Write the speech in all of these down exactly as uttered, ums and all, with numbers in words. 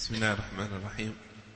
بسم الله الرحمن الرحيم.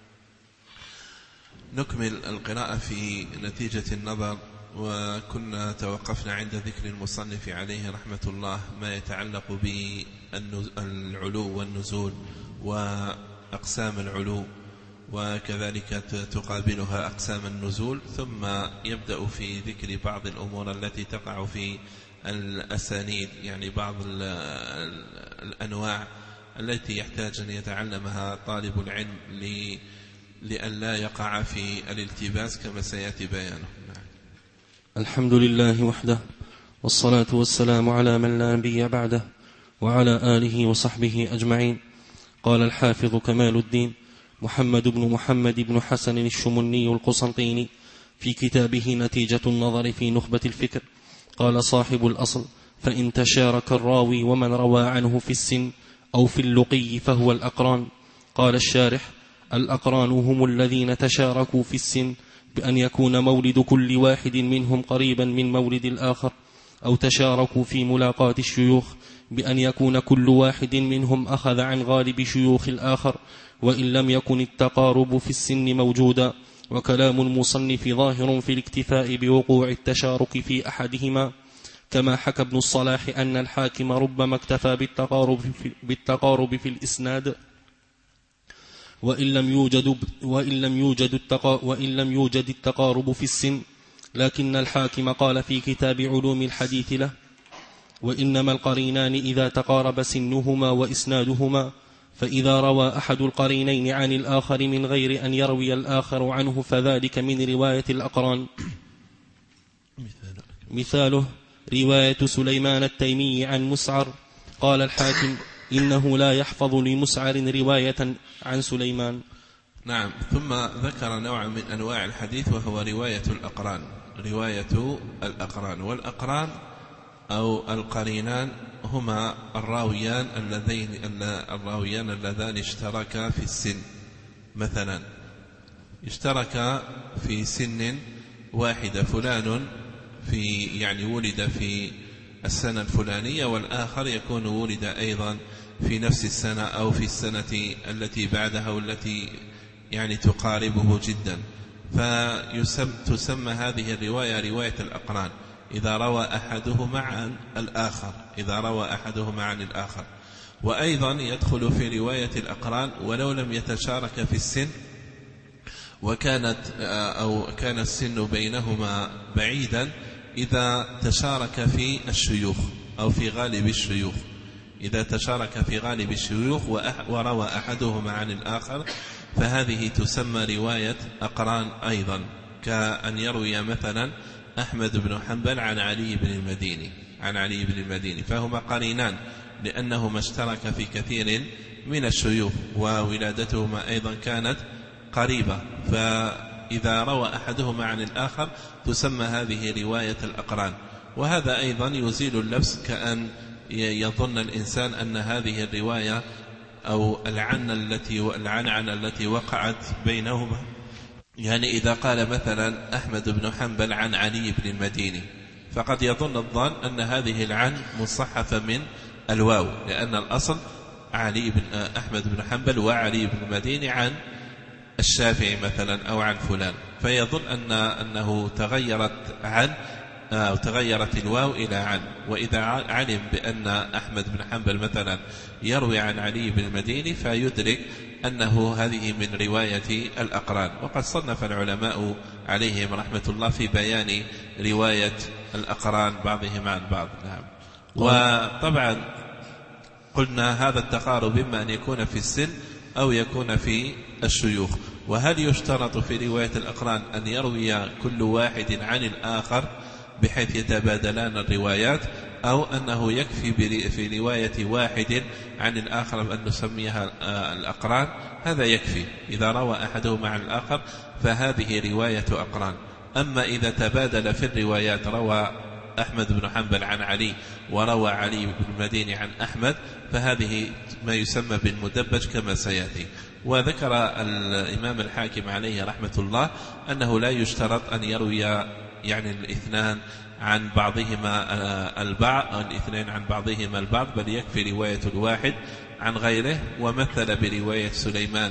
نكمل القراءة في نتيجة النظر، وكنا توقفنا عند ذكر المصنف عليه رحمة الله ما يتعلق بالعلو والنزول وأقسام العلو، وكذلك تقابلها أقسام النزول، ثم يبدأ في ذكر بعض الأمور التي تقع في الأسانيد، يعني بعض الأنواع التي يحتاج أن يتعلمها طالب العلم لئلا يقع في الالتباس كما سيأتي بيانه. الحمد لله وحده، والصلاة والسلام على من لا نبي بعده وعلى آله وصحبه أجمعين. قال الحافظ كمال الدين محمد بن محمد بن حسن الشمني القسنطيني في كتابه نتيجة النظر في نخبة الفكر، قال صاحب الأصل: فإن تشارك الراوي ومن روى عنه في السن أو في اللقي فهو الأقران. قال الشارح: الأقران هم الذين تشاركوا في السن بأن يكون مولد كل واحد منهم قريبا من مولد الآخر، أو تشاركوا في ملاقاة الشيوخ بأن يكون كل واحد منهم أخذ عن غالب شيوخ الآخر، وإن لم يكن التقارب في السن موجودا. وكلام المصنف ظاهر في الاكتفاء بوقوع التشارك في أحدهما، كما حكى ابن الصلاح أن الحاكم ربما اكتفى بالتقارب في, بالتقارب في الإسناد وإن لم يوجد, وإن لم يوجد, وإن لم يوجد التقارب في السن، لكن الحاكم قال في كتاب علوم الحديث له: وإنما القرينان إذا تقارب سنهما وإسنادهما، فإذا روى أحد القرينين عن الآخر من غير أن يروي الآخر عنه فذلك من رواية الأقران. مثاله رواية سليمان التيمي عن مسعر. قال الحاكم: إنه لا يحفظ لمسعر رواية عن سليمان. نعم. ثم ذكر نوع من أنواع الحديث وهو رواية الأقران. رواية الأقران والأقران أو القرينان هما الراويان اللذين الراويان اللذان اشتركا في السن. مثلا اشتركا في سن واحدة، فلان في يعني ولد في السنة الفلانية، والآخر يكون ولد أيضا في نفس السنة أو في السنة التي بعدها والتي يعني تقاربه جدا، فتسمى هذه الرواية رواية الأقران إذا روى أحدهما عن الآخر إذا روى أحدهما عن الآخر. وأيضا يدخل في رواية الأقران ولو لم يتشارك في السن، وكانت أو كان السن بينهما بعيدا، إذا تشارك في الشيوخ أو في غالب الشيوخ إذا تشارك في غالب الشيوخ وروى أحدهما عن الآخر، فهذه تسمى رواية أقران أيضا، كأن يروي مثلا أحمد بن حنبل عن علي بن المديني عن علي بن المديني فهما قرينان لأنهما اشترك في كثير من الشيوخ، وولادتهما أيضا كانت قريبة، فإذا روى أحدهما عن الآخر تسمى هذه رواية الأقران. وهذا أيضا يزيل اللبس، كأن يظن الإنسان أن هذه الرواية أو العنة التي العنعنة التي وقعت بينهما، يعني إذا قال مثلا أحمد بن حنبل عن علي بن المديني، فقد يظن الظان أن هذه العن مصحفة من الواو، لأن الأصل علي بن أحمد بن حنبل وعلي بن المديني عن الشافعي مثلا أو عن فلان، فيظن أن أنه تغيرت عن أو تغيرت الواو إلى عن. وإذا علم بأن أحمد بن حنبل مثلا يروي عن علي بن المديني فيدرك أنه هذه من رواية الأقران. وقد صنف العلماء عليهم رحمة الله في بيان رواية الأقران بعضهم عن بعض. نعم. وطبعا قلنا هذا التقارب إما أن يكون في السن أو يكون في الشيوخ. وهل يشترط في رواية الأقران أن يروي كل واحد عن الآخر بحيث يتبادلان الروايات، أو أنه يكفي في رواية واحد عن الآخر أن نسميها الأقران؟ هذا يكفي إذا روى أحدهما عن الآخر فهذه رواية أقران. أما إذا تبادل في الروايات، روى أحمد بن حنبل عن علي وروى علي بن المديني عن أحمد، فهذه ما يسمى بالمدبج كما سيأتي. وذكر الإمام الحاكم عليه رحمة الله أنه لا يشترط أن يروي يعني الاثنان عن بعضهما البعض الاثنين عن بعضهما البعض، بل يكفي رواية الواحد عن غيره. ومثل برواية سليمان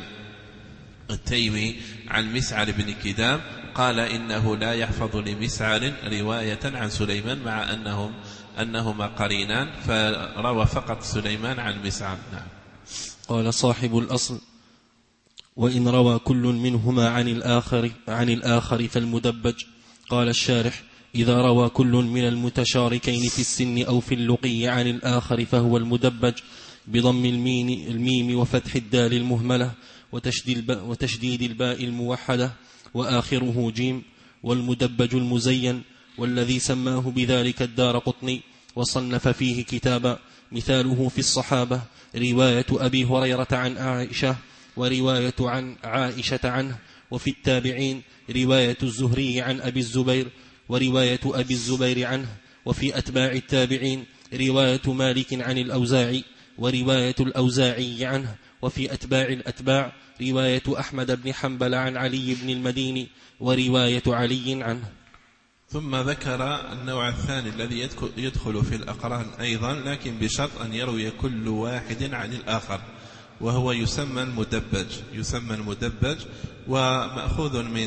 التيمي عن مسعر بن كدام، قال إنه لا يحفظ لمسعر رواية عن سليمان مع أنهم أنهما قرينان، فروى فقط سليمان عن مسعر. نعم. قال صاحب الأصل: وإن روى كل منهما عن الآخر عن الآخر فالمدبج. قال الشارح: إذا روى كل من المتشاركين في السن أو في اللقي عن الآخر فهو المدبج بضم الميم, الميم وفتح الدال المهملة وتشديد الباء الموحدة وآخره جيم. والمدبج المزين، والذي سماه بذلك الدارقطني وصنف فيه كتابا. مثاله في الصحابة رواية أبي هريرة عن عائشة ورواية عن عائشة عنه. وفي التابعين رواية الزهري عن أبي الزبير ورواية أبي الزبير عنه. وفي أتباع التابعين رواية مالك عن الأوزاعي ورواية الأوزاعي عنه. وفي أتباع الأتباع رواية أحمد بن حنبل عن علي بن المديني ورواية علي عنه. ثم ذكر النوع الثاني الذي يدخل في الأقران أيضا، لكن بشرط أن يروي كل واحد عن الآخر، وهو يسمى المدبج. يسمى المدبج ومأخوذ من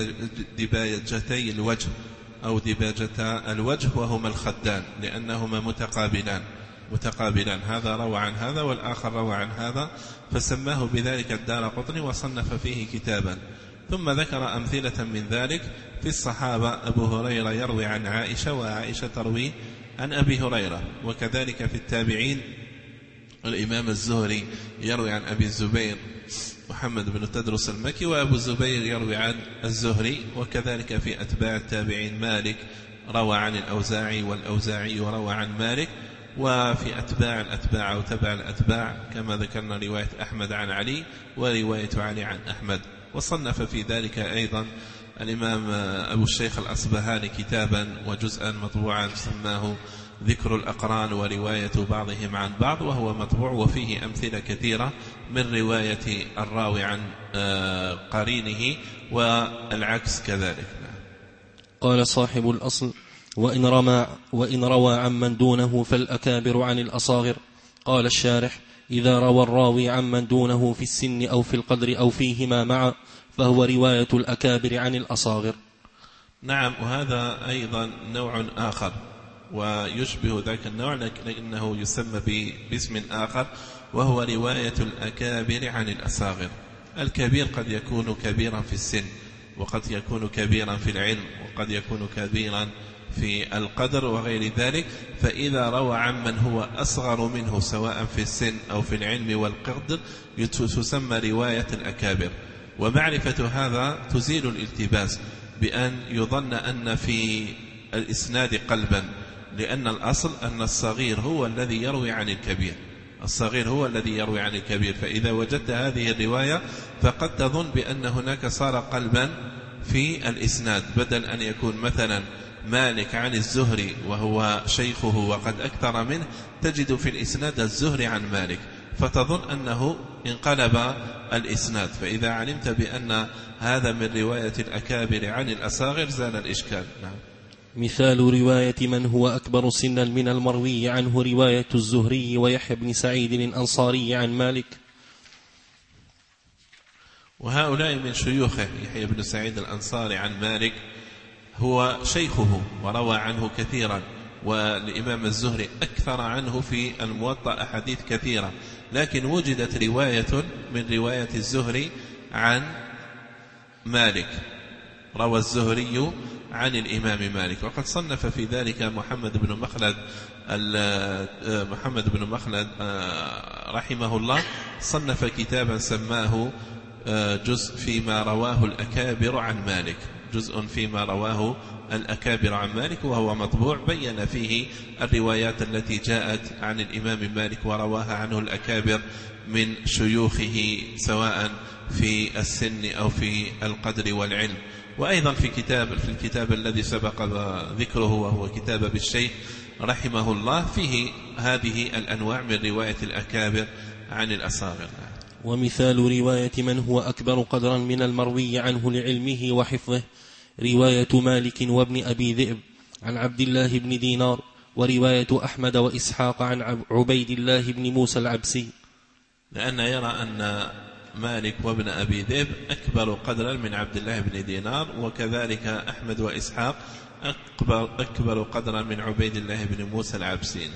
دباجتي الوجه أو دباجة الوجه، وهما الخدان، لأنهما متقابلان متقابلان هذا روى عن هذا والآخر روى عن هذا، فسماه بذلك الدارقطني وصنف فيه كتابا. ثم ذكر أمثلة من ذلك في الصحابة: أبو هريرة يروي عن عائشة وعائشة تروي عن أبي هريرة. وكذلك في التابعين الإمام الزهري يروي عن أبي الزبير محمد بن تدرس المكي، وأبو الزبير يروي عن الزهري. وكذلك في أتباع التابعين مالك روى عن الأوزاعي والأوزاعي روى عن مالك. وفي أتباع الأتباع أو تبع الأتباع كما ذكرنا رواية أحمد عن علي ورواية علي عن أحمد. وصنف في ذلك أيضا الإمام أبو الشيخ الأصبهاني كتابا وجزءا مطبوعا سماه ذكر الأقران ورواية بعضهم عن بعض، وهو مطبوع وفيه أمثلة كثيرة من رواية الراوي عن قرينه والعكس كذلك. قال صاحب الأصل: وإن, رمى وإن روى عمن دونه فالأكابر عن الأصاغر. قال الشارح: إذا روى الراوي عمن دونه في السن أو في القدر أو فيهما معا فهو رواية الأكابر عن الأصاغر. نعم. وهذا أيضا نوع آخر ويشبه ذاك النوع، لكنه يسمى باسم آخر، وهو رواية الأكابر عن الأصاغر. الكبير قد يكون كبيرا في السن، وقد يكون كبيرا في العلم، وقد يكون كبيرا في القدر وغير ذلك. فإذا روى عمن هو أصغر منه سواء في السن أو في العلم والقدر تسمى رواية الأكابر. ومعرفة هذا تزيل الالتباس بأن يظن أن في الإسناد قلبا، لأن الأصل أن الصغير هو الذي يروي عن الكبير. الصغير هو الذي يروي عن الكبير. فإذا وجدت هذه الرواية فقد تظن بأن هناك صار قلبا في الإسناد، بدل أن يكون مثلا مالك عن الزهري وهو شيخه وقد أكثر منه، تجد في الإسناد الزهري عن مالك، فتظن أنه انقلب الإسناد. فإذا علمت بأن هذا من رواية الأكابر عن الأصاغر زال الإشكال. نعم. مثال رواية من هو أكبر سنا من المروي عنه رواية الزهري ويحيى بن سعيد الأنصاري عن مالك. وهؤلاء من شيوخه. يحيى بن سعيد الأنصاري عن مالك هو شيخه وروى عنه كثيرا، والإمام الزهري أكثر عنه في الموطأ أحاديث كثيرة، لكن وجدت رواية من رواية الزهري عن مالك، روى الزهري عن الإمام مالك. وقد صنف في ذلك محمد بن مخلد محمد بن مخلد رحمه الله، صنف كتابا سماه جزء فيما رواه الأكابر عن مالك، جزء فيما رواه الأكابر عن مالك، وهو مطبوع بين فيه الروايات التي جاءت عن الإمام مالك ورواها عنه الأكابر من شيوخه سواء في السن أو في القدر والعلم. وأيضا في كتاب في الكتاب الذي سبق ذكره وهو كتاب بالشيخ رحمه الله فيه هذه الأنواع من رواية الأكابر عن الأصاغر. ومثال رواية من هو أكبر قدرا من المروي عنه لعلمه وحفظه رواية مالك وابن أبي ذئب عن عبد الله بن دينار، ورواية أحمد وإسحاق عن عبيد الله بن موسى العبسي. لأن يرى أن مالك وابن أبي ذئب أكبر قدرا من عبد الله بن دينار، وكذلك أحمد وإسحاق أكبر, أكبر قدرا من عبيد الله بن موسى العبسي.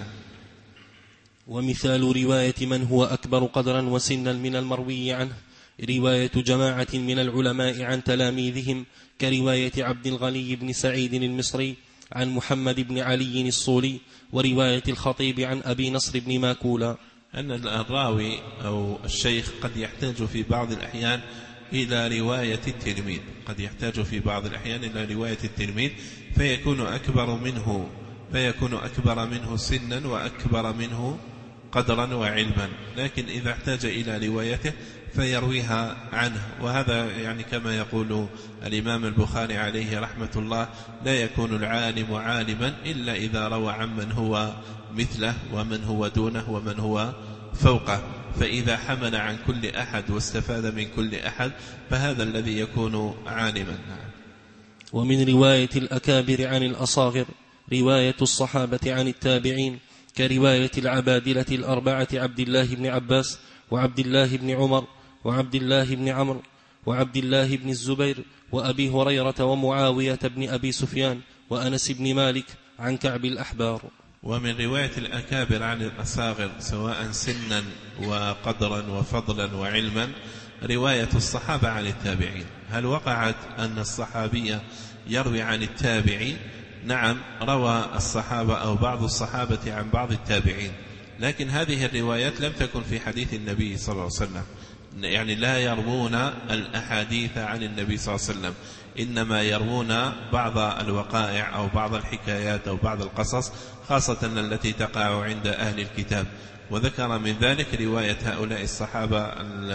ومثال رواية من هو أكبر قدرا وسنا من المروي عنه رواية جماعة من العلماء عن تلاميذهم، كرواية عبد الغني بن سعيد المصري عن محمد بن علي الصولي، ورواية الخطيب عن أبي نصر بن ماكولا. أن الراوي أو الشيخ قد يحتاج في بعض الأحيان إلى رواية التلميذ، قد يحتاج في بعض الأحيان إلى رواية التلميذ فيكون أكبر منه فيكون أكبر منه سنا وأكبر منه قدرا وعلما، لكن إذا احتاج إلى روايته فيرويها عنه. وهذا يعني كما يقول الإمام البخاري عليه رحمة الله: لا يكون العالم عالما إلا إذا روى عمن هو مثله ومن هو دونه ومن هو فوقه، فإذا حمل عن كل أحد واستفاد من كل أحد فهذا الذي يكون عالما. ومن رواية الأكابر عن الأصاغر رواية الصحابة عن التابعين، كرواية العبادلة الأربعة عبد الله بن عباس وعبد الله بن عمر وعبد الله بن عمرو وعبد الله بن الزبير وأبي هريرة ومعاوية بن أبي سفيان وأنس بن مالك عن كعب الأحبار. ومن رواية الأكابر عن الأصاغر سواء سنا وقدرا وفضلا وعلما رواية الصحابة عن التابعين. هل وقعت أن الصحابي يروي عن التابعين؟ نعم، روى الصحابة أو بعض الصحابة عن بعض التابعين، لكن هذه الروايات لم تكن في حديث النبي صلى الله عليه وسلم، يعني لا يروون الأحاديث عن النبي صلى الله عليه وسلم، إنما يروون بعض الوقائع أو بعض الحكايات أو بعض القصص، خاصة التي تقع عند أهل الكتاب. وذكر من ذلك رواية هؤلاء الصحابة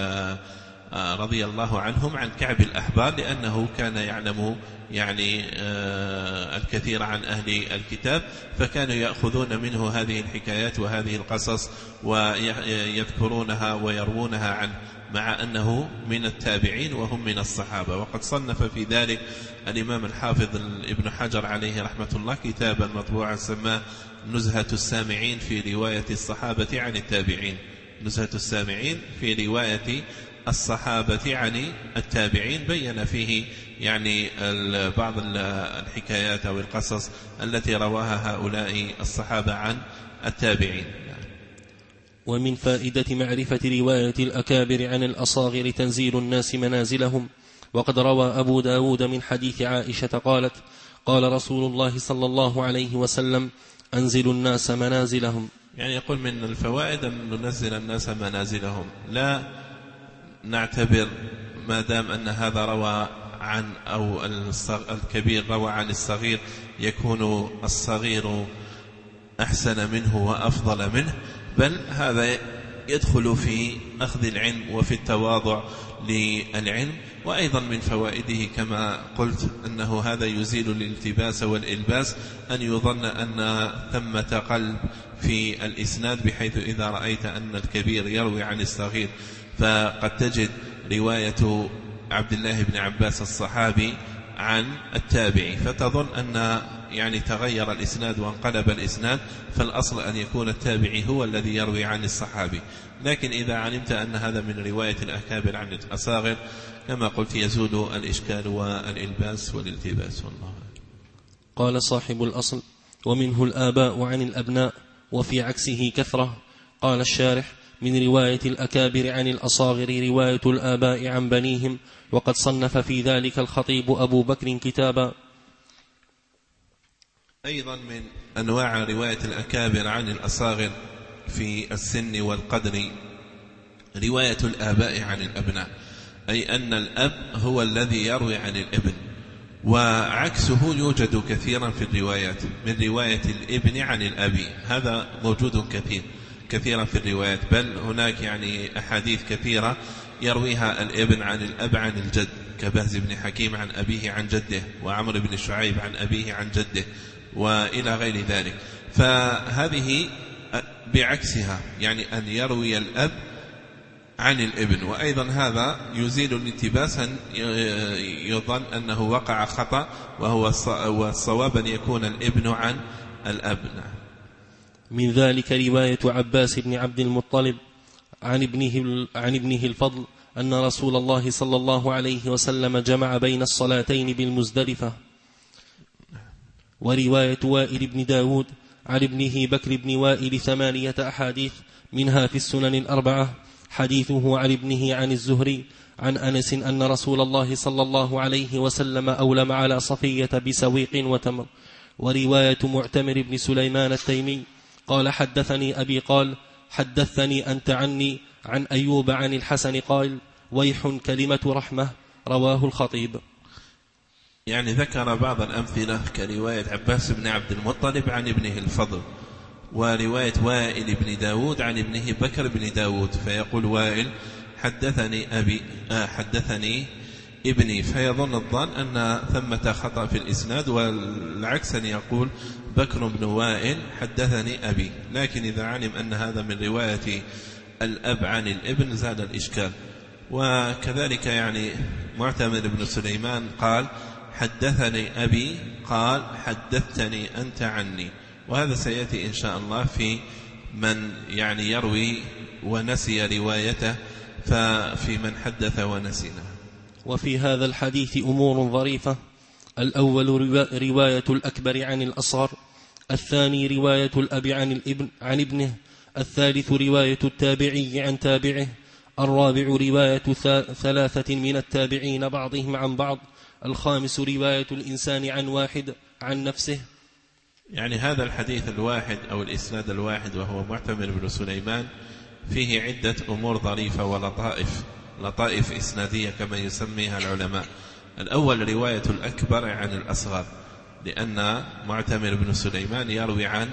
رضي الله عنهم عن كعب الأحبار، لأنه كان يعلم يعني الكثير عن أهل الكتاب، فكانوا يأخذون منه هذه الحكايات وهذه القصص ويذكرونها ويروونها عنه، مع أنه من التابعين وهم من الصحابة. وقد صنف في ذلك الإمام الحافظ ابن حجر عليه رحمة الله كتابا مطبوعا سماه نزهة السامعين في رواية الصحابة عن التابعين، نزهة السامعين في رواية الصحابة عن التابعين، بين فيه يعني بعض الحكايات أو القصص التي رواها هؤلاء الصحابة عن التابعين. ومن فائدة معرفة رواية الأكابر عن الأصاغر تنزيل الناس منازلهم. وقد روى أبو داود من حديث عائشة قالت: قال رسول الله صلى الله عليه وسلم: أنزل الناس منازلهم. يعني يقول من الفوائد أن ننزل الناس منازلهم، لا نعتبر ما دام أن هذا روى عن أو الكبير روى عن الصغير يكون الصغير أحسن منه وأفضل منه، بل هذا يدخل في أخذ العلم وفي التواضع للعلم. وأيضا من فوائده كما قلت أنه هذا يزيل الالتباس والإلباس، أن يظن أن ثمة قلب في الإسناد، بحيث إذا رأيت أن الكبير يروي عن الصغير فقد تجد رواية عبد الله بن عباس الصحابي عن التابعي، فتظن أن يعني تغير الإسناد وانقلب الإسناد، فالأصل أن يكون التابعي هو الذي يروي عن الصحابي. لكن إذا علمت أن هذا من رواية الأكابر عن الأصاغر كما قلت يزول الإشكال والإلباس والالتباس. والله. قال صاحب الأصل: ومنه الآباء عن الأبناء، وفي عكسه كثرة. قال الشارح: من رواية الأكابر عن الأصاغر رواية الآباء عن بنيهم، وقد صنف في ذلك الخطيب أبو بكر كتابا. أيضا من أنواع رواية الأكابر عن الأصاغر في السن والقدر رواية الآباء عن الأبناء، أي أن الأب هو الذي يروي عن الابن، وعكسه يوجد كثيرا في الروايات، من رواية الابن عن الأب، هذا موجود كثير كثيرا في الروايات، بل هناك يعني أحاديث كثيرة يرويها الابن عن الأب عن الجد، كبهز بن حكيم عن أبيه عن جده، وعمر بن شعيب عن أبيه عن جده، وإلى غير ذلك. فهذه بعكسها، يعني أن يروي الأب عن الابن. وأيضا هذا يزيل الالتباس، أن يظن أنه وقع خطأ، وهو الصواب أن يكون الابن عن الأب. من ذلك رواية عباس بن عبد المطلب عن ابنه, عن ابنه الفضل أن رسول الله صلى الله عليه وسلم جمع بين الصلاتين بالمزدلفة. ورواية وائل بن داود عن ابنه بكر بن وائل ثمانية أحاديث، منها في السنن الأربعة حديثه عن ابنه عن الزهري عن أنس أن رسول الله صلى الله عليه وسلم أولم على صفية بسويق وتمر. ورواية معتمر بن سليمان التيمي قال حدثني أبي قال حدثني أنت عني عن أيوب عن الحسن قال ويح كلمة رحمة. رواه الخطيب. يعني ذكر بعض الأمثلة كرواية عباس بن عبد المطلب عن ابنه الفضل، ورواية وائل بن داود عن ابنه بكر بن داود، فيقول وائل حدثني أبي آه حدثني ابني، فيظن الظن أن ثمة خطأ في الإسناد، والعكس أن يقول بكر بن وائل حدثني أبي. لكن إذا علم أن هذا من رواية الأب عن الابن زاد الإشكال. وكذلك يعني معتمر بن سليمان قال حدثني أبي قال حدثتني أنت عني، وهذا سيأتي إن شاء الله في من يعني يروي ونسي روايته، ففي من حدث ونسينا. وفي هذا الحديث أمور ظريفة: الأول رواية الأكبر عن الأصغر، الثاني رواية الأب عن الابن عن ابنه، الثالث رواية التابعي عن تابعه، الرابع رواية ثلاثة من التابعين بعضهم عن بعض، الخامس رواية الإنسان عن واحد عن نفسه. يعني هذا الحديث الواحد أو الإسناد الواحد وهو معتمر بن سليمان فيه عدة أمور ظريفة ولطائف لطائف إسنادية كما يسميها العلماء. الأول رواية الأكبر عن الأصغر، لأن معتمر بن سليمان يروي عن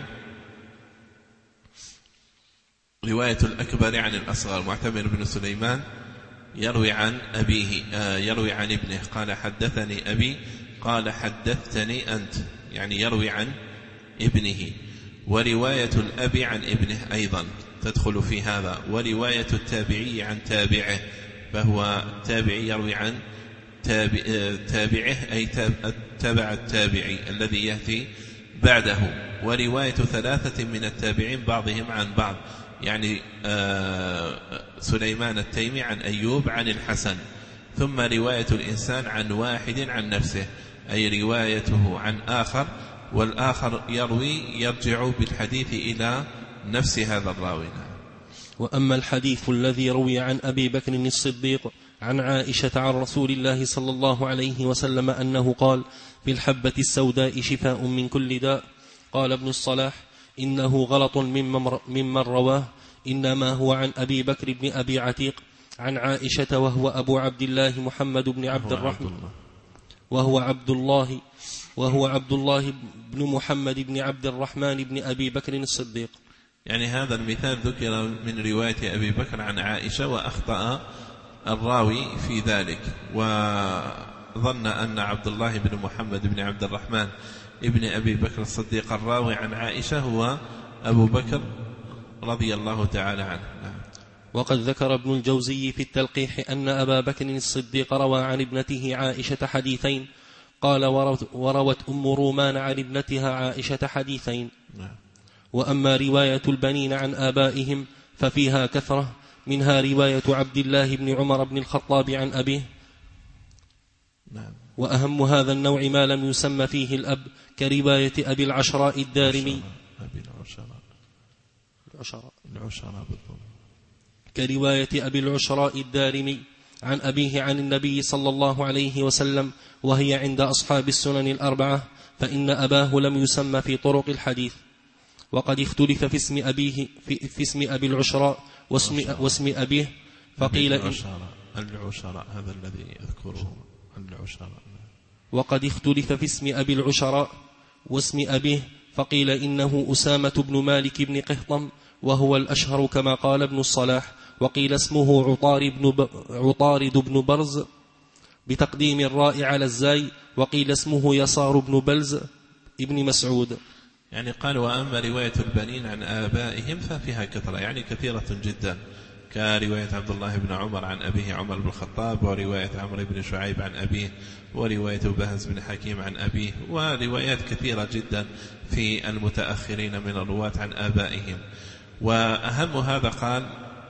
رواية الأكبر عن الأصغر. معتمر بن سليمان يروي عن أبيه آه يروي عن ابنه، قال حدثني أبي قال حدثتني أنت، يعني يروي عن ابنه. ورواية الأب عن ابنه أيضا تدخل في هذا. ورواية التابعي عن تابعه، فهو التابعي يروي عن تابع تابعه أي تبع التابعي الذي يأتي بعده. ورواية ثلاثة من التابعين بعضهم عن بعض، يعني سليمان التيمي عن أيوب عن الحسن. ثم رواية الإنسان عن واحد عن نفسه، أي روايته عن آخر، والآخر يروي يرجع بالحديث إلى نفس هذا الراوي. وأما الحديث الذي روي عن أبي بكر الصديق عن عائشة عن رسول الله صلى الله عليه وسلم أنه قال: في الحبة السوداء شفاء من كل داء. قال ابن الصلاح: إنه غلط ممن رواه، إنما هو عن أبي بكر بن أبي عتيق عن عائشة، وهو أبو عبد الله محمد بن عبد الرحمن وهو عبد الله وهو عبد الله بن محمد بن عبد الرحمن بن أبي بكر الصديق. يعني هذا المثال ذكر من رواية أبي بكر عن عائشة، وأخطأ الراوي في ذلك، وظن أن عبد الله بن محمد بن عبد الرحمن ابن أبي بكر الصديق الراوي عن عائشة هو أبو بكر رضي الله تعالى عنه. وقد ذكر ابن الجوزي في التلقيح أن أبا بكر الصديق روى عن ابنته عائشة حديثين. قال: وروت أم رومان عن ابنتها عائشة حديثين. وأما رواية البنين عن آبائهم ففيها كثرة، منها رواية عبد الله بن عمر بن الخطاب عن أبيه. وأهم هذا النوع ما لم يسمى فيه الأب، كرواية أبي العشراء الدارمي أبي العشراء العشراء العشراء كرواية أبي العشراء الدارمي عن أبيه عن النبي صلى الله عليه وسلم، وهي عند أصحاب السنن الأربعة، فإن أباه لم يسمى في طرق الحديث. وقد اختلف في اسم أبيه في, في اسم أبي العشراء واسم, واسم أبيه، فقيل العشراء العشراء هذا الذي يذكره العشراء. وقد اختلف في اسم أبي العشراء واسم أبيه، فقيل إنه أسامة بن مالك بن قهطم، وهو الأشهر كما قال ابن الصلاح. وقيل اسمه عطار بن ب... عطارد بن برز بتقديم الراء على الزاي، وقيل اسمه يسار بن بلز ابن مسعود. يعني قال: وأما رواية البنين عن آبائهم ففيها كثرة، يعني كثيرة جدا، كرواية عبد الله بن عمر عن أبيه عمر بن الخطاب، ورواية عمرو بن شعيب عن أبيه، ورواية بهز بن حكيم عن أبيه، وروايات كثيرة جدا في المتأخرين من الرواة عن آبائهم. وأهم هذا قال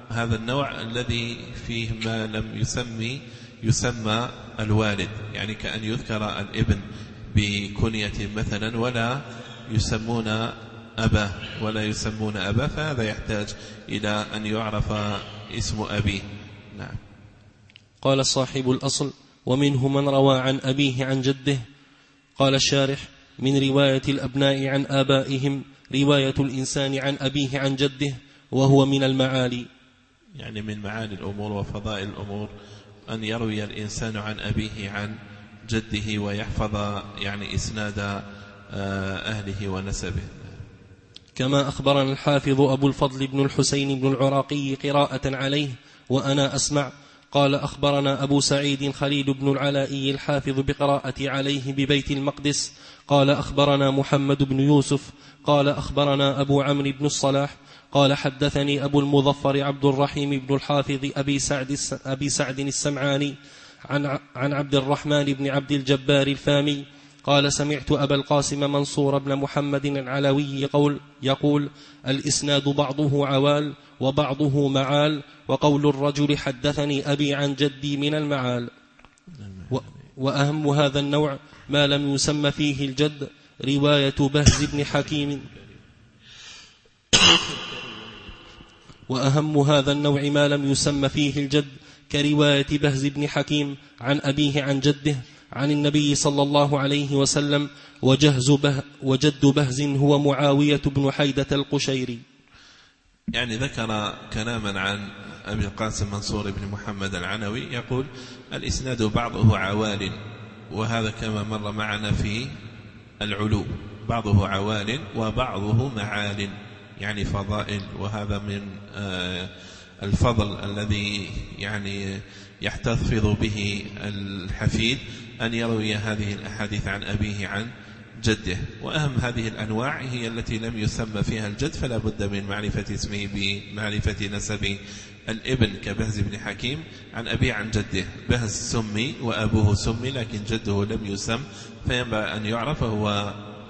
هذا النوع الذي فيه ما لم يسمي يسمى الوالد، يعني كأن يذكر الابن بكنية مثلا ولا يسمون أباه ولا يسمون أباه، فهذا يحتاج إلى أن يعرف اسم أبيه. نعم. قال صاحب الأصل: ومنه من روى عن أبيه عن جده. قال الشارح: من رواية الأبناء عن آبائهم رواية الإنسان عن أبيه عن جده، وهو من المعالي، يعني من معالي الأمور وفضائل الأمور أن يروي الإنسان عن أبيه عن جده ويحفظ يعني إسناد أهله ونسبه. كما أخبرنا الحافظ أبو الفضل بن الحسين بن العراقي قراءة عليه وأنا أسمع. قال أخبرنا أبو سعيد خليل بن العلائي الحافظ بقراءة عليه ببيت المقدس. قال أخبرنا محمد بن يوسف قال أخبرنا أبو عمرو بن الصلاح قال حدثني أبو المظفر عبد الرحيم بن الحافظ أبي سعد, أبي سعد السمعاني عن, عن عبد الرحمن بن عبد الجبار الفامي قال سمعت أبا القاسم منصور بن محمد العلوي يقول, يقول الإسناد بعضه عوال وبعضه معال، وقول الرجل حدثني أبي عن جدي من المعال. وأهم هذا النوع ما لم يسمى فيه الجد، رواية بهز بن حكيم وأهم هذا النوع ما لم يسمى فيه الجد كرواية بهز بن حكيم عن أبيه عن جده عن النبي صلى الله عليه وسلم. وجهز به وجد بهز هو معاوية بن حيدة القشيري. يعني ذكر كلاما عن أبي القاسم منصور بن محمد العنوي، يقول الإسناد بعضه عوال، وهذا كما مر معنا في العلو، بعضه عوال وبعضه معال، يعني فضائل، وهذا من الفضل الذي يعني يحتفظ به الحفيد أن يروي هذه الأحاديث عن أبيه عن جده. وأهم هذه الأنواع هي التي لم يسمى فيها الجد، فلا بد من معرفة اسمه بمعرفة نسب الابن كبهز بن حكيم عن أبيه عن جده. بهز سمي وأبوه سمي لكن جده لم يسم، فينبغي أن يعرف هو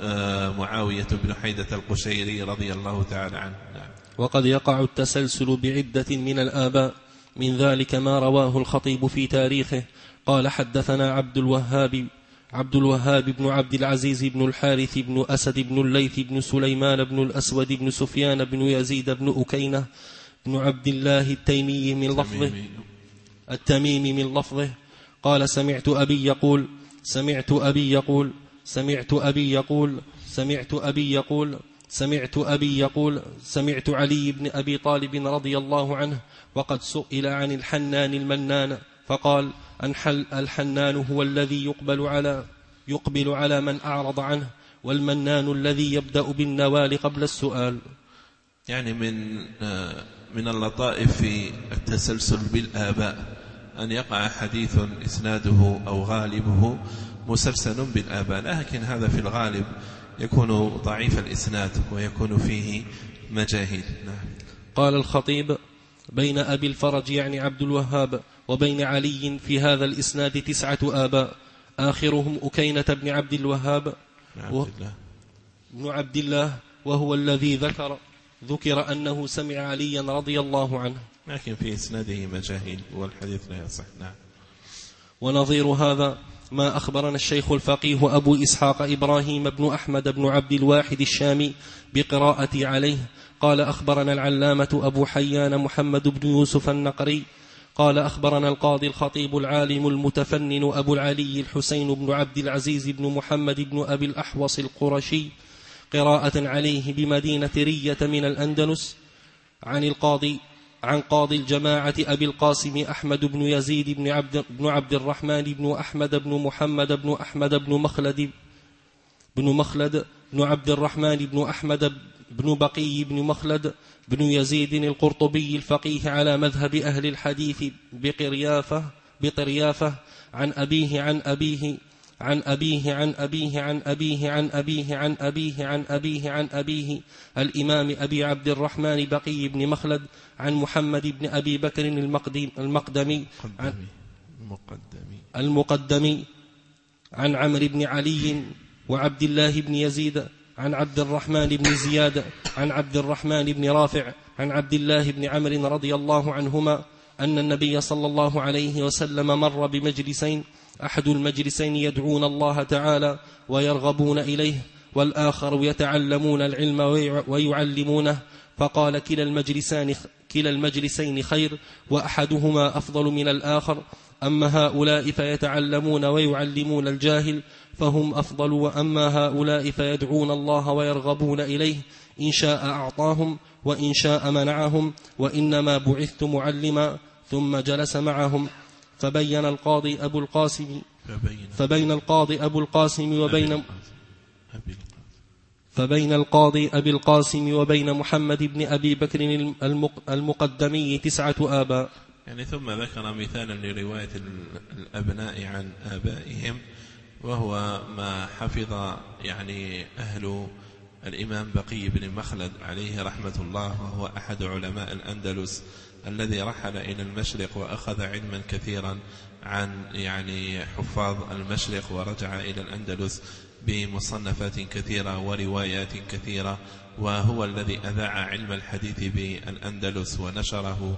معاوية بن حيدة القشيري رضي الله تعالى عنه. وقد يقع التسلسل بعدة من الآباء، من ذلك ما رواه الخطيب في تاريخه قال حدثنا عبد الوهاب عبد الوهاب بن عبد العزيز بن الحارث بن أسد بن الليث بن سليمان بن الأسود بن سفيان بن يزيد بن أكينة بن عبد الله التيمي من لفظه التميمي من لفظه قال سمعت أبي يقول سمعت أبي يقول سمعت أبي يقول سمعت أبي يقول سمعت أبي يقول سمعت علي بن أبي طالب رضي الله عنه وقد سئل عن الحنان المنان فقال الحنان هو الذي يقبل على يقبل على من أعرض عنه، والمنان الذي يبدأ بالنوال قبل السؤال. يعني من من اللطائف في التسلسل بالآباء أن يقع حديث إسناده أو غالبه مسلسل بالآباء، لكن هذا في الغالب يكون ضعيف الإسناد ويكون فيه مجاهيل. نعم. قال الخطيب بين أبي الفرج يعني عبد الوهاب وبين علي في هذا الإسناد تسعة آباء، آخرهم أكينة بن عبد الوهاب و... بن عبد الله، وهو الذي ذكر ذكر أنه سمع عليا رضي الله عنه، لكن في إسناده مجاهيل والحديث لا يصح. نعم. ونظير هذا ما أخبرنا الشيخ الفقيه أبو إسحاق إبراهيم بن أحمد بن عبد الواحد الشامي بقراءة عليه قال أخبرنا العلامة أبو حيان محمد بن يوسف النقري قال أخبرنا القاضي الخطيب العالم المتفنن أبو العلي الحسين بن عبد العزيز بن محمد بن أبي الأحوص القرشي قراءة عليه بمدينة رية من الأندلس عن القاضي عن قاضي الجماعة أبي القاسم أحمد بن يزيد بن عبد, بن عبد الرحمن بن أحمد بن محمد بن أحمد بن مخلد بن مخلد بن عبد الرحمن بن أحمد بن بقي بن مخلد بن يزيد القرطبي الفقيه على مذهب أهل الحديث بقريافة بطريافة عن أبيه عن أبيه عن أبيه عن أبيه عن أبيه عن أبيه عن أبيه عن أبيه عن أبيه الإمام أبي عبد الرحمن بقي بن مخلد عن محمد بن أبي بكر المقدمي المقدمي المقدمي عن عمرو بن علي وعبد الله بن يزيد عن عبد الرحمن بن زياد عن عبد الرحمن بن رافع عن عبد الله بن عمرو رضي الله عنهما أن النبي صلى الله عليه وسلم مر بمجلسين، أحد المجلسين يدعون الله تعالى ويرغبون إليه، والآخر يتعلمون العلم ويعلمونه، فقال كلا المجلسان, كلا المجلسين خير، وأحدهما أفضل من الآخر، أما هؤلاء فيتعلمون ويعلمون الجاهل فهم أفضل، وأما هؤلاء فيدعون الله ويرغبون إليه، إن شاء أعطاهم وإن شاء منعهم، وإنما بعثت معلما. ثم جلس معهم فبين القاضي أبو القاسم فبين القاضي أبو القاسم وبين فبين القاضي أبي القاسم وبين محمد بن أبي بكر المقدمي تسعة آباء. يعني ثم ذكر مثالا لرواية الأبناء عن آبائهم، وهو ما حفظ يعني أهل الإمام بقي بن مخلد عليه رحمة الله، وهو أحد علماء الأندلس الذي رحل إلى المشرق وأخذ علما كثيرا عن يعني حفاظ المشرق، ورجع إلى الأندلس بمصنفات كثيرة وروايات كثيرة، وهو الذي أذاع علم الحديث بالأندلس ونشره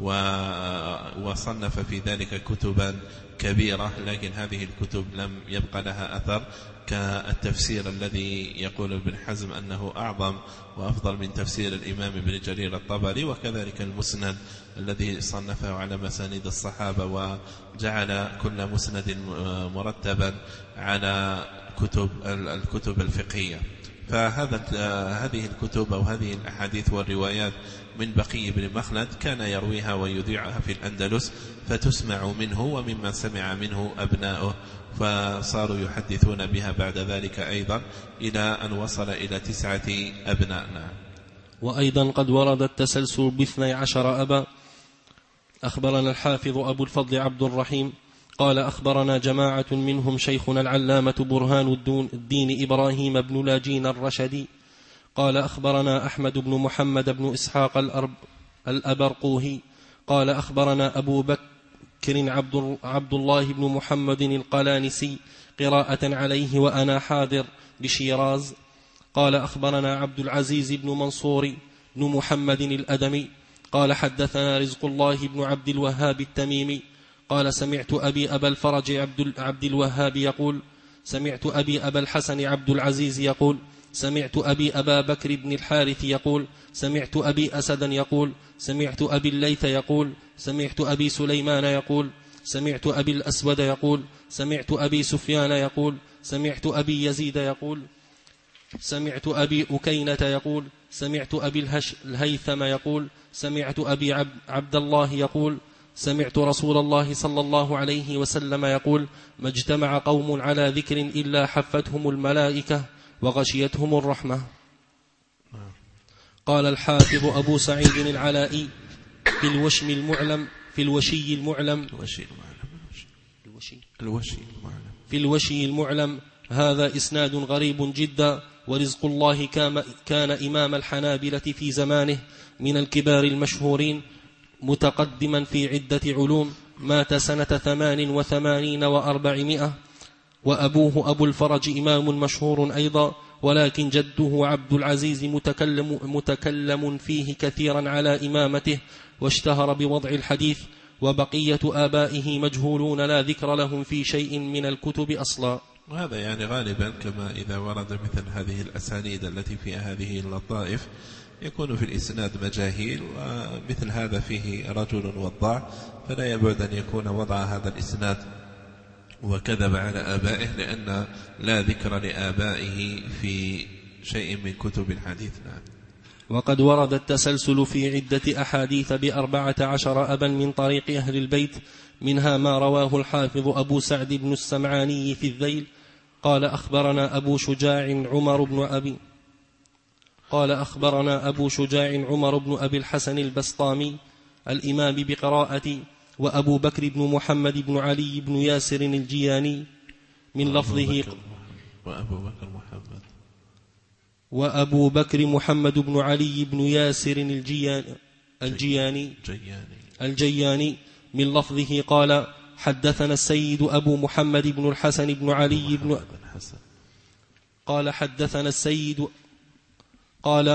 وصنف في ذلك كتبا كبيرة، لكن هذه الكتب لم يبقى لها أثر، كالتفسير الذي يقول ابن حزم أنه أعظم وأفضل من تفسير الإمام ابن جرير الطبري، وكذلك المسند الذي صنفه على مسانيد الصحابة وجعل كل مسند مرتبا على كتب الكتب الفقهية. فهذا هذه الكتب أو هذه الأحاديث والروايات من بقي بن مخلد كان يرويها ويذيعها في الأندلس، فتسمع منه وممن سمع منه أبناؤه، فصاروا يحدثون بها بعد ذلك أيضا إلى أن وصل إلى تسعة أبناء. وأيضا قد ورد التسلسل باثني عشر أبا. أخبرنا الحافظ أبو الفضل عبد الرحيم قال أخبرنا جماعة منهم شيخنا العلامة برهان الدين إبراهيم بن لاجين الرشدي قال أخبرنا أحمد بن محمد بن إسحاق الأبرقوهي قال أخبرنا أبو بكر عبد, عبد الله بن محمد القلانسي قراءة عليه وأنا حاضر بشيراز قال أخبرنا عبد العزيز بن منصور بن محمد الأدمي قال حدثنا رزق الله بن عبد الوهاب التميمي قال سمعت أبي أبا الفرج عبد, عبد الوهاب يقول سمعت أبي أبا الحسن عبد العزيز يقول سمعت أبي أبا بكر بن الحارث يقول سمعت أبي أسدا يقول سمعت أبي الليث يقول سمعت أبي سليمان يقول سمعت أبي الأسود يقول سمعت أبي سفيان يقول سمعت أبي يزيد يقول سمعت أبي أكينة يقول سمعت أبي الهيثم يقول سمعت أبي عبد الله يقول سمعت رسول الله صلى الله عليه وسلم يقول ما اجتمع قوم على ذكر إلا حفتهم الملائكة وغشيتهم الرحمة. قال الحافظ أبو سعيد العلائي في الوشم المعلم في الوشي المعلم في الوشي المعلم هذا إسناد غريب جدا، ورزق الله كان إمام الحنابلة في زمانه من الكبار المشهورين متقدما في عدة علوم، مات سنة ثمان وثمانين وأربعمائة، وأبوه أبو الفرج إمام مشهور أيضا، ولكن جده عبد العزيز متكلم, متكلم فيه كثيرا على إمامته، واشتهر بوضع الحديث، وبقية آبائه مجهولون لا ذكر لهم في شيء من الكتب أصلا. وهذا يعني غالبا كما إذا ورد مثل هذه الأسانيد التي فيها هذه اللطائف يكون في الإسناد مجاهيل، ومثل هذا فيه رجل وضع، فلا يبعد أن يكون وضع هذا الإسناد وكذب على آبائه، لأن لا ذكر لآبائه في شيء من كتب الحديث. وقد ورد التسلسل في عدة أحاديث بأربعة عشر أبا من طريق أهل البيت، منها ما رواه الحافظ أبو سعد بن السمعاني في الذيل قال أخبرنا أبو شجاع عمر بن أبي قال أخبرنا أبو شجاع عمر بن أبي الحسن البسطامي الإمام بقراءة، وأبو بكر بن محمد بن علي بن ياسر الجياني من لفظه وأبو بكر محمد وأبو بكر محمد بن علي بن ياسر الجياني الجياني الجياني من لفظه قال حدثنا السيد أبو محمد بن الحسن بن علي بن قال حدثنا السيد قال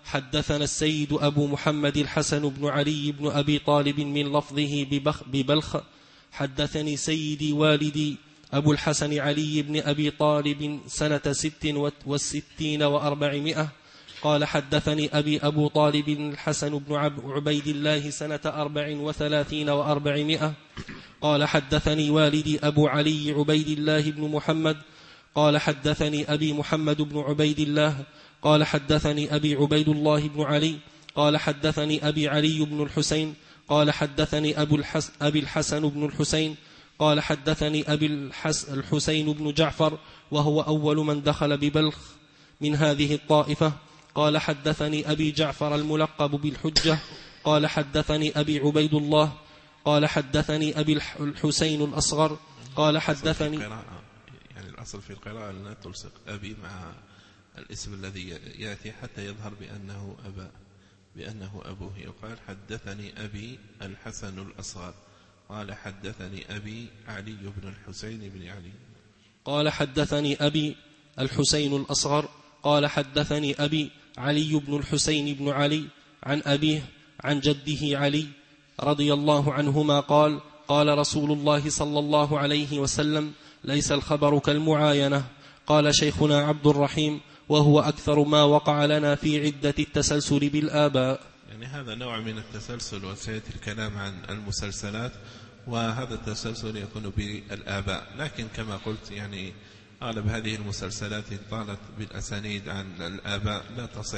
حدثنا السيد أبو محمد الحسن بن علي بن أبي طالب من لفظه ببلخ حدثني سيدي والدي أبو الحسن علي بن أبي طالب سنة ست والستين وأربعمائة قال حدثني أبي أبو طالب الحسن بن عبيد الله سنة أربع وثلاثين وأربعمائة قال حدثني والدي أبو علي عبيد الله بن محمد قال حدثني أبي محمد بن عبيد الله قال حدثني أبي عبيد الله بن علي قال حدثني أبي علي بن الحسين قال حدثني أبو الحس أبي الحسن بن الحسين قال حدثني أبي الحس الحسين بن جعفر وهو أول من دخل ببلخ من هذه الطائفة قال حدثني أبي جعفر الملقب بالحجة قال حدثني أبي عبيد الله قال حدثني أبي الحسين الأصغر قال حدثني يعني الأصل في القراءة لا تلصق أبي مع الاسم الذي يأتي حتى يظهر بأنه أبا بأنه أبوه. يقال حدثني أبي الحسن الأصغر قال حدثني أبي علي بن الحسين بن علي قال حدثني أبي الحسين الأصغر قال حدثني أبي علي بن الحسين بن علي عن أبيه عن جده علي رضي الله عنهما قال قال رسول الله صلى الله عليه وسلم ليس الخبر كالمعاينة. قال شيخنا عبد الرحيم وهو أكثر ما وقع لنا في عدة التسلسل بالآباء. يعني هذا نوع من التسلسل وسيأتي الكلام عن المسلسلات وهذا التسلسل يكون بالآباء، لكن كما قلت يعني أغلب هذه المسلسلات طالت بالأسانيد عن الآباء لا تصح.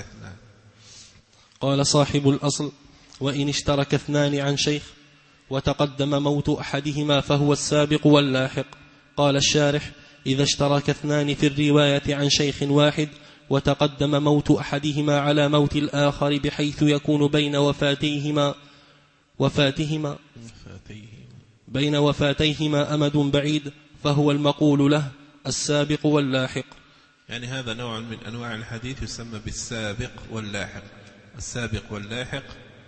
قال صاحب الأصل وإن اشترك اثنان عن شيخ وتقدم موت أحدهما فهو السابق واللاحق. قال الشارح إذا اشترك اثنان في الرواية عن شيخ واحد وتقدم موت أحدهما على موت الآخر بحيث يكون بين وفاتيهما وفاتهما بين وفاتيهما أمد بعيد فهو المقول له السابق واللاحق. يعني هذا نوع من أنواع الحديث يسمى بالسابق واللاحق. السابق واللاحق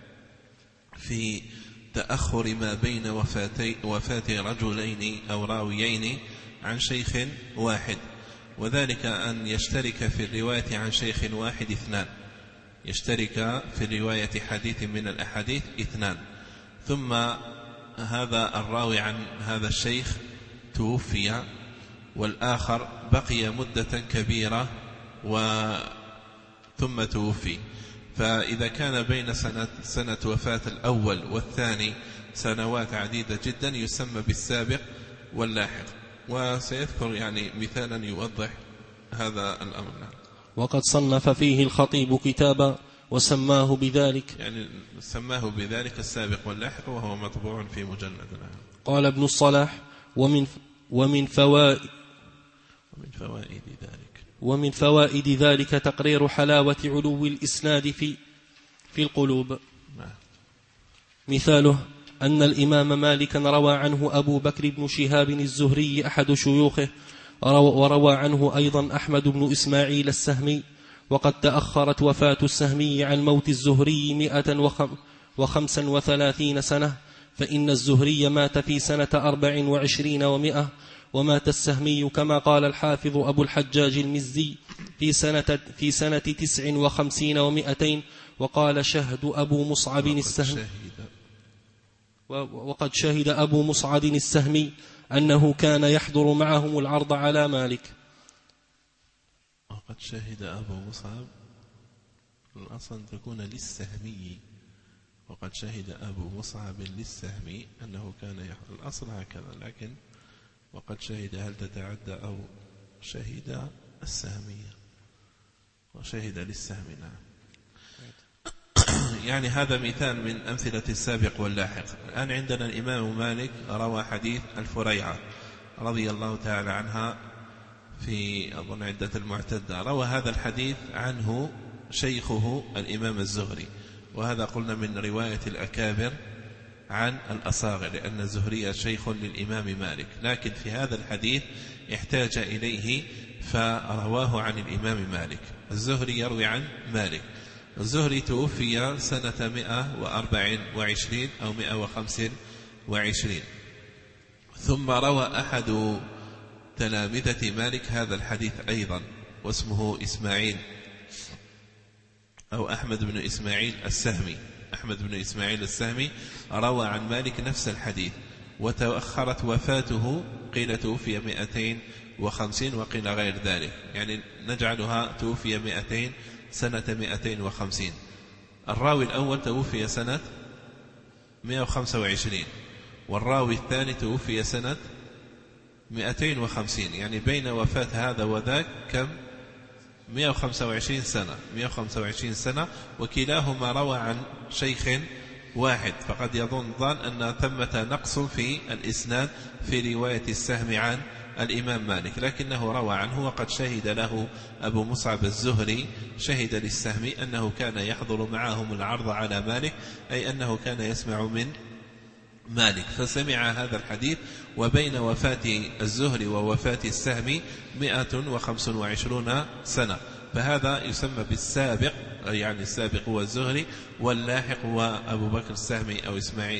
في تأخر ما بين وفاتي وفات رجلين أو راويين عن شيخ واحد، وذلك أن يشترك في الرواية عن شيخ واحد اثنان، يشترك في الرواية حديث من الأحاديث اثنان، ثم هذا الراوي عن هذا الشيخ توفي والآخر بقي مدة كبيرة و ثم توفي، فإذا كان بين سنة, سنة وفاة الأول والثاني سنوات عديدة جدا يسمى بالسابق واللاحق. وسيذكر يعني مثالا يوضح هذا الأمر. وقد صنف فيه الخطيب كتابا وسماه بذلك، يعني سماه بذلك السابق واللاحق وهو مطبوع في مجلد. قال ابن الصلاح ومن ومن فوائد ومن فوائد ذلك ومن فوائد ذلك تقرير حلاوة علو الإسناد في في القلوب. مثاله أن الإمام مالكا روى عنه أبو بكر بن شهاب الزهري أحد شيوخه، وروى عنه أيضا أحمد بن إسماعيل السهمي، وقد تأخرت وفاة السهمي عن موت الزهري مئة وخمسا وثلاثين سنة، فإن الزهري مات في سنة أربع وعشرين ومئة، ومات السهمي كما قال الحافظ أبو الحجاج المزي في سنة, في سنة تسع وخمسين ومئتين. وقال شهد أبو مصعب السهمي وقد شهد أبو مصعد السهمي أنه كان يحضر معهم العرض على مالك. وقد شهد أبو مصعب الأصل تكون للسهمي، وقد شهد أبو مصعب للسهمي أنه كان يحضر، الأصل هكذا، لكن وقد شهد هل تتعدى أو شهد السهمية وشهد للسهم. نعم. يعني هذا مثال من أمثلة السابق واللاحق. الآن عندنا الإمام مالك روى حديث الفريعة رضي الله تعالى عنها في أظن عدة المعتدة، روى هذا الحديث عنه شيخه الإمام الزهري، وهذا قلنا من رواية الأكابر عن الأصاغر، لأن الزهري شيخ للإمام مالك، لكن في هذا الحديث احتاج إليه فرواه عن الإمام مالك. الزهري يروي عن مالك. الزهري توفي سنة مئة وأربع وعشرين أو مئة وخمس وعشرين، ثم روى أحد تلامذة مالك هذا الحديث أيضا واسمه إسماعيل أو أحمد بن إسماعيل السهمي. أحمد بن إسماعيل السهمي روى عن مالك نفس الحديث، وتأخرت وفاته، قيل توفي مئتين وخمسين وقيل غير ذلك، يعني نجعلها توفي مئتين سنة مئتين وخمسين. الراوي الأول توفي سنة مئة وخمسة وعشرين، والراوي الثاني توفي سنة مئتين وخمسين، يعني بين وفاة هذا وذاك كم؟ مئة وخمسة وعشرين سنة مئة وخمسة وعشرين سنة، وكلاهما روى عن شيخ واحد، فقد يظن ظن أن ثمة نقص في الإسناد في رواية السهم عن الإمام مالك، لكنه روى عنه، وقد شهد له أبو مصعب الزهري، شهد للسهم أنه كان يحضر معهم العرض على مالك، أي أنه كان يسمع من مالك، فسمع هذا الحديث. وبين وفاة الزهري ووفاة السهم مئة وخمس وعشرون سنة، فهذا يسمى بالسابق، يعني السابق هو الزهري، واللاحق هو أبو بكر السهمي أو إسماعيل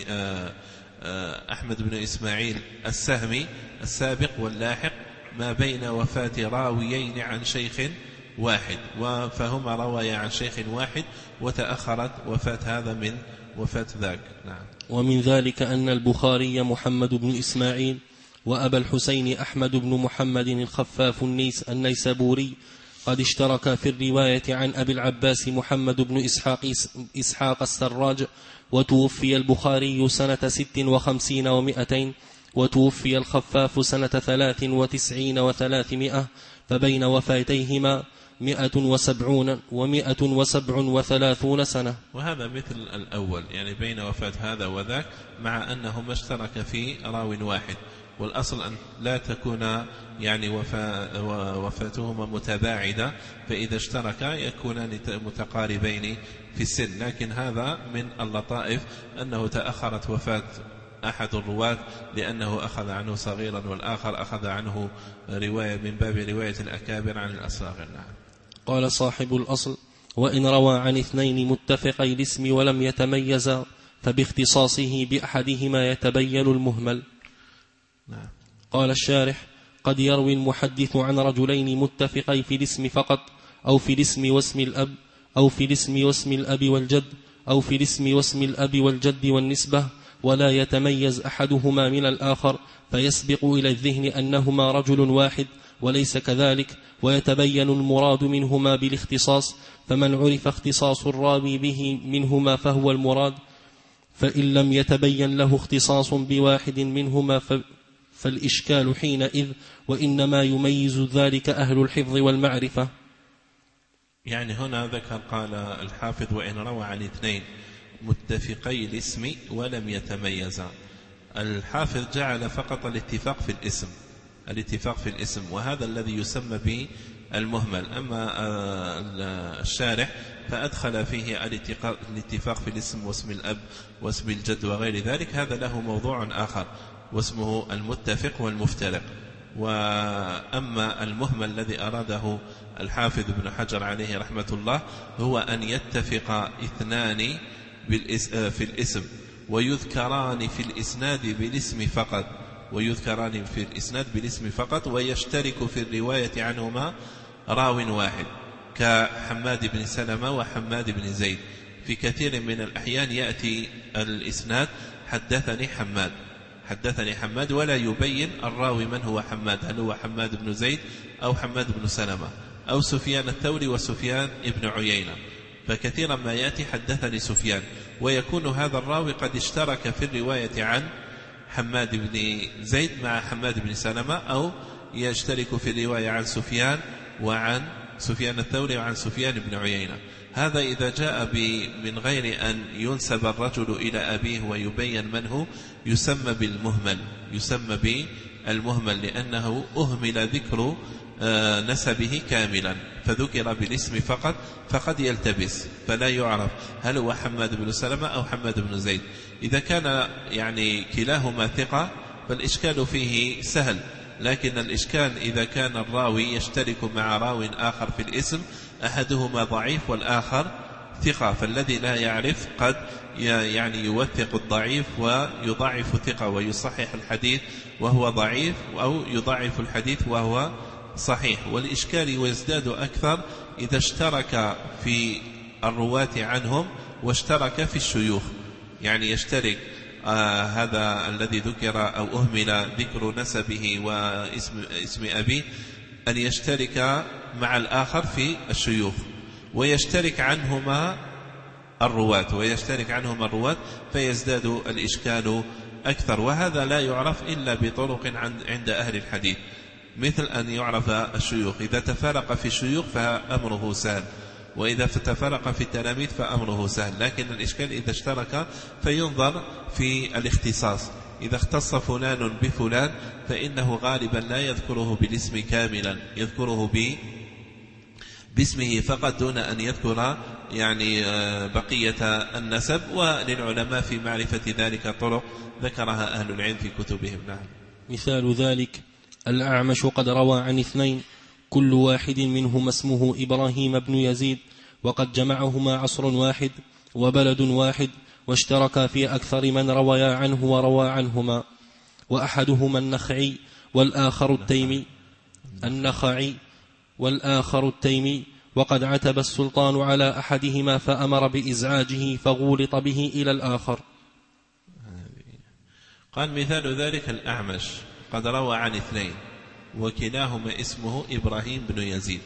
أحمد بن إسماعيل السهمي. السابق واللاحق ما بين وفاة راويين عن شيخ واحد، فهما روايا عن شيخ واحد، وتأخرت وفاة هذا من وفاة ذاك. نعم. ومن ذلك أن البخاري محمد بن إسماعيل وأبا الحسين أحمد بن محمد الخفاف النيسابوري قد اشترك في الرواية عن أبي العباس محمد بن إسحاق, إسحاق السراج، وتوفي البخاري سنة ست وخمسين ومئتين، وتوفي الخفاف سنة ثلاث وتسعين وثلاثمائة، فبين وفاتيهما مئة وسبعون ومئة وسبع وثلاثون سنة. وهذا مثل الأول، يعني بين وفاة هذا وذاك، مع أنهما اشترك في راو واحد، والأصل أن لا تكون يعني وفاتهما متباعدة، فإذا اشتركا يكونان متقاربين في السن، لكن هذا من اللطائف أنه تأخرت وفاة أحد الرواة لأنه أخذ عنه صغيرا، والآخر أخذ عنه رواية من باب رواية الأكابر عن الأصاغر. نعم. قال صاحب الأصل: وإن روى عن اثنين متفقي الاسم ولم يتميزا فباختصاصه بأحدهما يتبين المهمل. نعم. قال الشارح: قد يروي المحدث عن رجلين متفقي في الاسم فقط، أو في الاسم واسم الأب، أو في الاسم واسم الأب والجد، أو في الاسم واسم الأب والجد والنسبة، ولا يتميز أحدهما من الآخر، فيسبق إلى الذهن أنهما رجل واحد، وليس كذلك، ويتبين المراد منهما بالاختصاص، فمن عرف اختصاص الراوي به منهما فهو المراد، فإن لم يتبين له اختصاص بواحد منهما فالإشكال حينئذ، وإنما يميز ذلك أهل الحفظ والمعرفة. يعني هنا ذكر قال الحافظ: وإن روى عن اثنين متفقي الاسم ولم يتميزا. الحافظ جعل فقط الاتفاق في الاسم، الاتفاق في الاسم، وهذا الذي يسمى به المهمل. أما الشارح فأدخل فيه الاتفاق في الاسم واسم الأب واسم الجد وغير ذلك، هذا له موضوع آخر واسمه المتفق والمفترق. وأما المهمل الذي أراده الحافظ ابن حجر عليه رحمة الله هو أن يتفق اثنان في الاسم ويذكران في الإسناد بالاسم فقط، ويذكران في الإسناد بالاسم فقط ويشترك في الرواية عنهما راو واحد، كحماد بن سلمة وحماد بن زيد. في كثير من الأحيان يأتي الإسناد حدثني حماد حدثني حماد ولا يبين الراوي من هو حماد، هل هو حماد بن زيد أو حماد بن سلمة أو سفيان الثوري وسفيان ابن عيينة، فكثيرا ما يأتي حدثني سفيان، ويكون هذا الراوي قد اشترك في الرواية عن حماد بن زيد مع حماد بن سلمة، أو يشترك في الرواية عن سفيان وعن سفيان الثوري وعن سفيان بن عيينة. هذا إذا جاء من غير أن ينسب الرجل إلى أبيه ويبين من هو يسمى بالمهمل، يسمى بالمهمل لأنه أهمل ذكر نسبه كاملا، فذكر بالاسم فقط، فقد يلتبس فلا يعرف هل هو حماد بن سلمة أو حماد بن زيد. إذا كان يعني كلاهما ثقة فالإشكال فيه سهل، لكن الإشكال إذا كان الراوي يشترك مع راو آخر في الاسم، أحدهما ضعيف والآخر ثقة، فالذي لا يعرف قد يعني يوثق الضعيف ويضعف ثقة ويصحح الحديث وهو ضعيف، أو يضعف الحديث وهو صحيح. والإشكال يزداد أكثر إذا اشترك في الرواة عنهم واشترك في الشيوخ، يعني يشترك آه هذا الذي ذكر أو أهمل ذكر نسبه واسم اسم أبيه أن يشترك مع الآخر في الشيوخ، ويشترك عنهما الرواة ويشترك عنهما الرواة فيزداد الإشكال أكثر. وهذا لا يعرف إلا بطرق عند أهل الحديث، مثل أن يعرف الشيوخ، إذا تفرق في الشيوخ فأمره سهل، وإذا تفرق في التلاميذ فأمره سهل. لكن الإشكال إذا اشترك فينظر في الاختصاص، إذا اختص فلان بفلان فإنه غالبا لا يذكره بالاسم كاملا، يذكره ب باسمه فقط دون أن يذكر يعني بقية النسب. وللعلماء في معرفة ذلك طرق ذكرها أهل العلم في كتبهم. نعم. مثال ذلك الأعمش قد روى عن اثنين كل واحد منهما اسمه إبراهيم بن يزيد، وقد جمعهما عصر واحد وبلد واحد، واشتركا في أكثر من رويا عنه وروى عنهما، وأحدهما النخعي والآخر التيمي النخعي والآخر التيمي وقد عتب السلطان على أحدهما فأمر بإزعاجه فغولط به إلى الآخر. قال مثال ذلك الأعمش قد روى عن اثنين وكلاهما اسمه إبراهيم بن يزيد،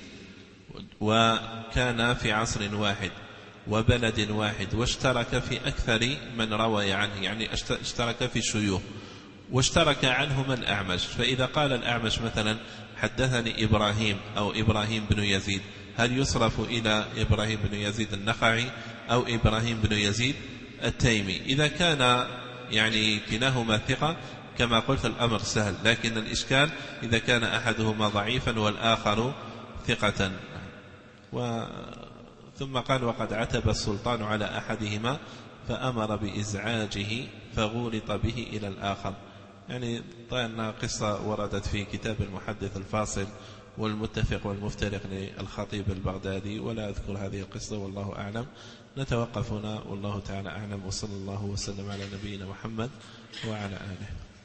وكان في عصر واحد وبلد واحد، واشترك في أكثر من روى عنه، يعني اشترك في الشيوخ، واشترك عنهما الأعمش. فإذا قال الأعمش مثلا حدثني إبراهيم أو إبراهيم بن يزيد، هل يصرف إلى إبراهيم بن يزيد النخعي أو إبراهيم بن يزيد التيمي؟ إذا كان يعني كلاهما ثقة كما قلت الأمر سهل، لكن الإشكال إذا كان أحدهما ضعيفا والآخر ثقة. و ثم قال وقد عتب السلطان على أحدهما فأمر بإزعاجه فغولط به إلى الآخر. يعني طيب قصة وردت في كتاب المحدث الفاصل والمتفق والمفترق للخطيب البغدادي، ولا أذكر هذه القصة والله أعلم. نتوقف هنا والله تعالى أعلم، وصلى الله وسلم على نبينا محمد وعلى آله.